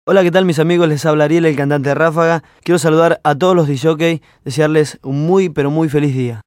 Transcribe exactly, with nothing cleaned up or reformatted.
Hola, ¿qué tal mis amigos? Les habla Ariel, el cantante de Ráfaga. Quiero saludar a todos los D J, desearles un muy pero muy feliz día.